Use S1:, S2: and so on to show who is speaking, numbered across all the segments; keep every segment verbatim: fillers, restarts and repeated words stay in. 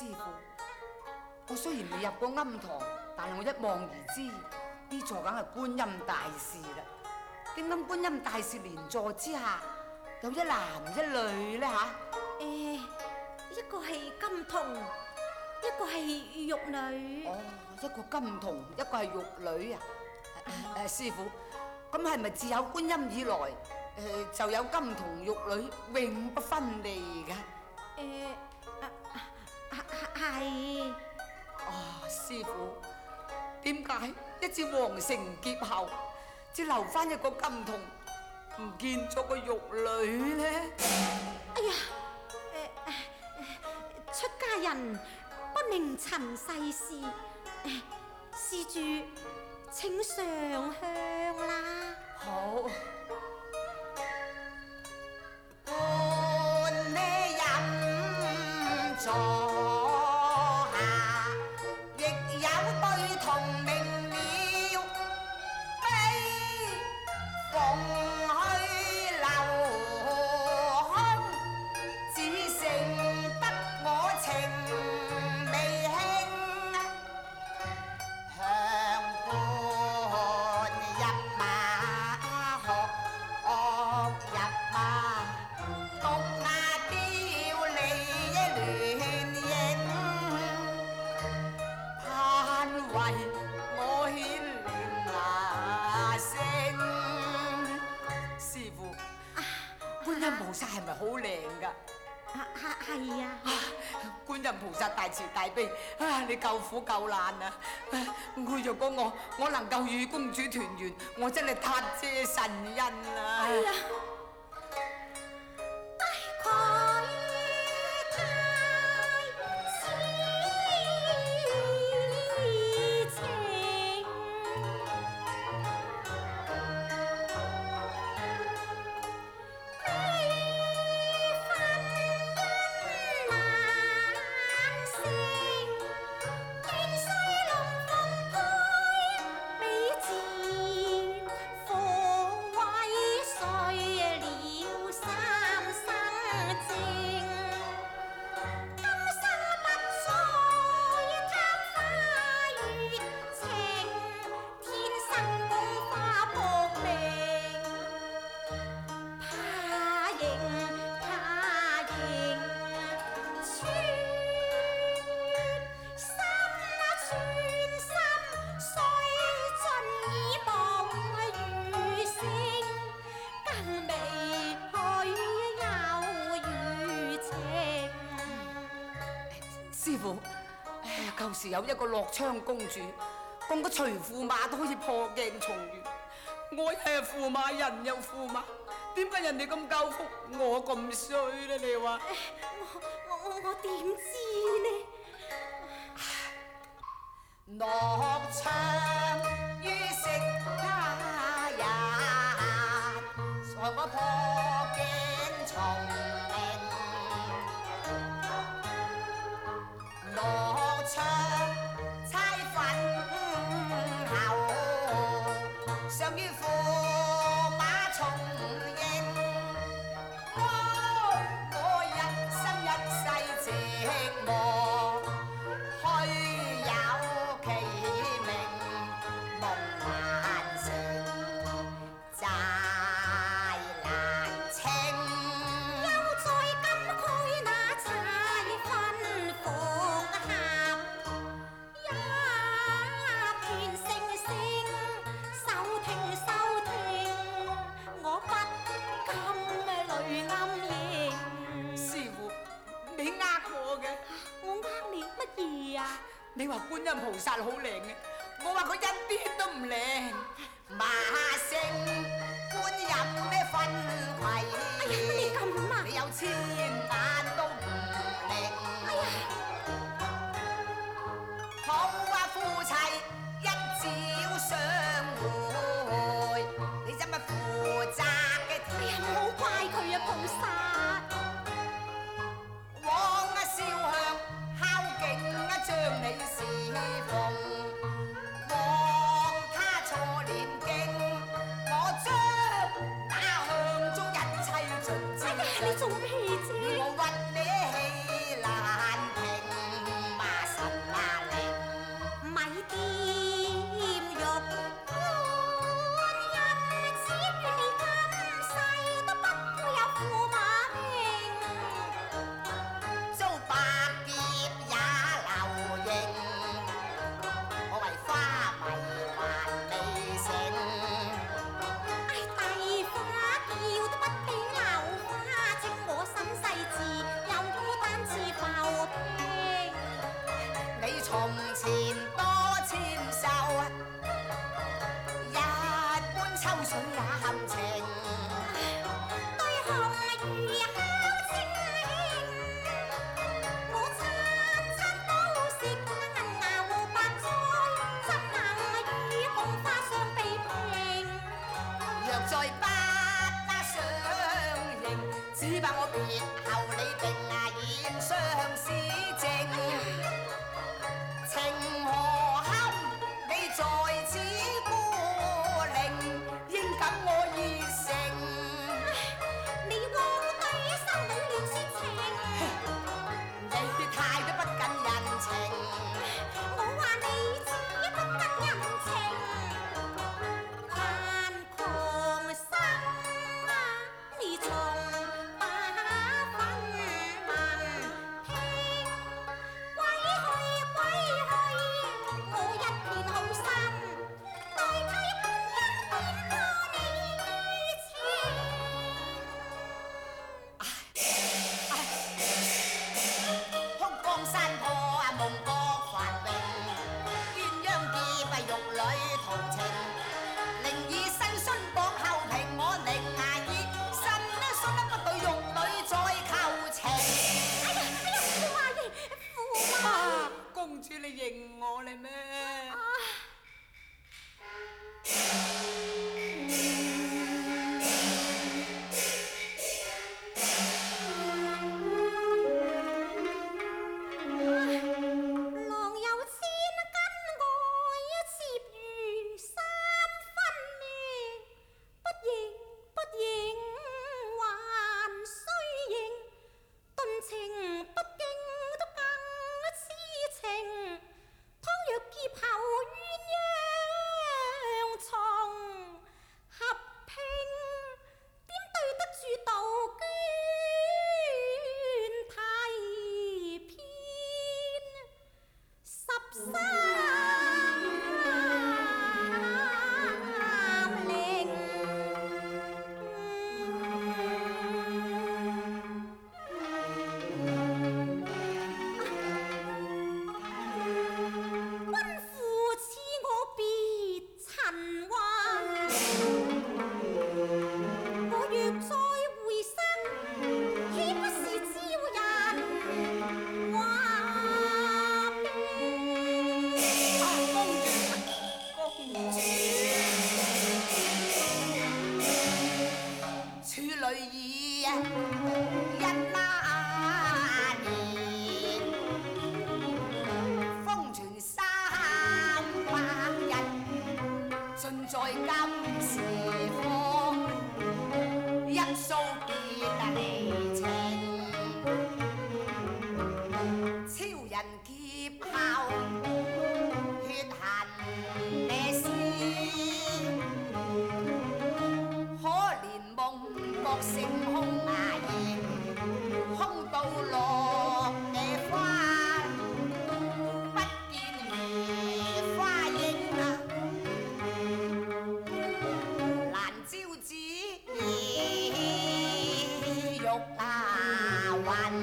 S1: 師傅，我雖然未入過庵堂，但係我一望而知，呢座梗係觀音大士啦。點解觀音大士蓮座之下有一男一女呢？吓？
S2: 誒，一個係金童，一個係玉女。
S1: 哦，一個金童，一個係玉女啊！誒、呃，師傅，咁係咪自有觀音以來，誒、呃、就有金童玉女永不分離㗎？
S2: 誒，係。
S1: 哦，師傅，點解一至皇城劫後，只留翻一個金童，唔見咗個玉女呢？
S2: 哎呀，誒誒，出家人不明塵世事，誒，施主請上香啦。
S1: 好。
S3: 伴你飲座下，亦有對同名了，悲逢去留空，只剩得我情未興，向伴入馬學學入馬。獨牙雕你亂影，盼為我顯靈牙聲。
S1: 師傅，觀音菩薩係咪好靚㗎？
S2: 啊啊係啊！
S1: 啊，觀音菩薩大慈大悲，啊，你救苦救難啊！我若果我我能夠與公主團圓，我真係塔謝神恩啊！
S2: 哎呀！
S1: 師傅，舊時有一個樂昌公主，講個隨駙馬都可以破鏡重圓。我係駙馬，人又駙馬，點解人哋咁夠福，我咁衰咧？你話？
S2: 我我我我點知呢？
S3: 樂昌於昔他日，在我破鏡重樂昌猜粉後，尚於駙馬重迎。我我一生一世寂寞，虛有其名夢難成，債難清。
S2: 又在金區那柴分復合，一片聲聲，收聽收聽，我不禁淚暗盈。
S1: 師傅，你呃我嘅？
S2: 我呃你乜嘢啊？
S1: 你話觀音菩薩好靚嘅，我話佢一啲都唔靚。
S3: 馬聲觀音咩分攜？
S2: 哎呀，你咁啊！
S3: 你有千眼都唔靈。
S2: 哎呀，
S3: 好話夫妻一朝相會，你怎乜負責嘅
S2: 哎呀，唔
S3: 天？
S2: 好怪佢啊，菩薩。
S3: 往啊燒香敲勁啊，將你侍奉。望他錯念經，我將那香中一切盡
S2: 哎呀，你做咩
S3: 雲，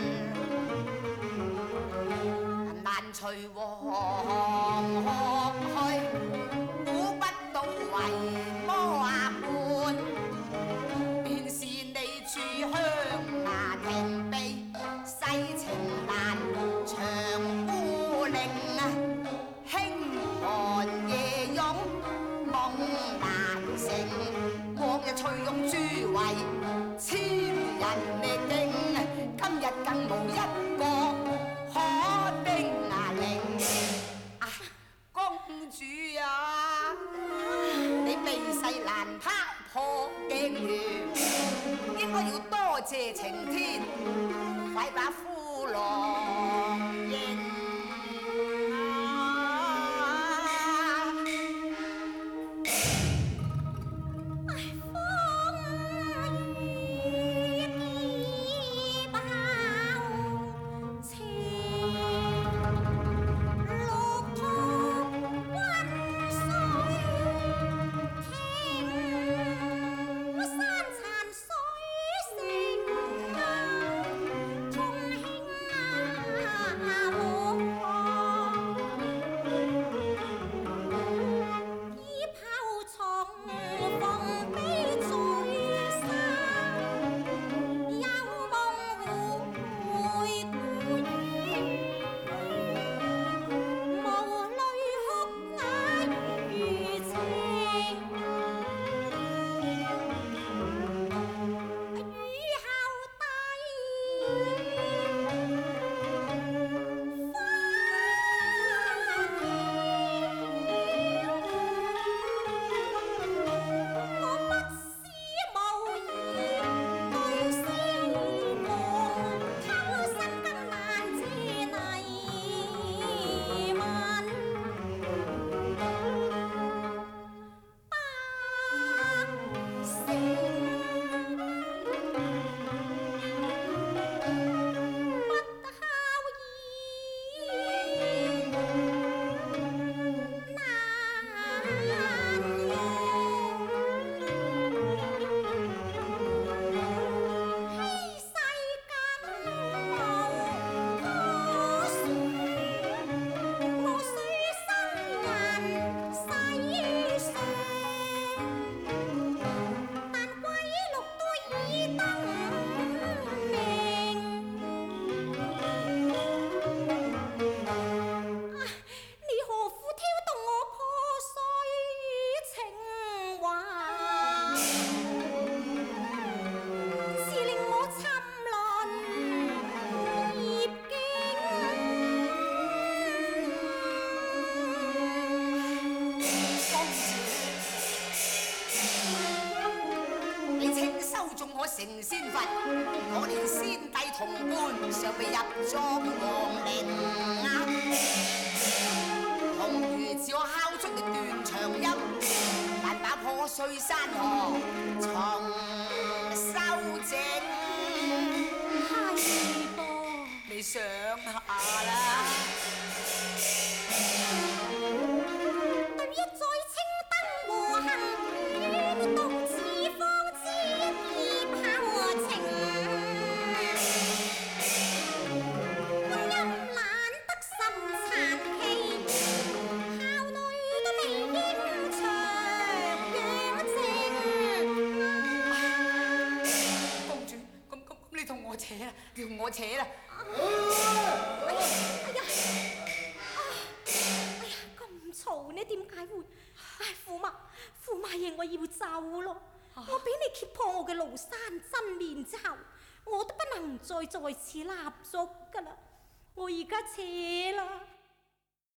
S3: 難隨黃鶴去，估不到為魔伴，便是你住香崖亭避，世情難長孤零，輕寒夜湧夢難成，往日翠擁諸位千人力勁，今日更無一個可叮鈴。啊，公主啊，你避世難拋破鏡緣，應該要多謝晴天，快把夫郎迎。成仙佛，我連先帝同伴尚未入莊皇陵啊！紅魚自我敲出嚟斷腸音，但把破碎山河重修整。
S2: 係噃，
S3: 你想下啦。
S2: 對一再青燈和行，獨自方知意拋情。觀音懶得心殘氣，校內都未應長養靜。
S3: 公主，咁咁咁，你同我扯啦，你同我扯啦。
S2: 哎呀，哎呀，啊，哎呀，咁嘈呢？點解會？唉，駙馬，駙馬爺，我要走咯。我俾你揭破我嘅廬山真面之後，我都不能再在此立足噶啦。我而家扯啦。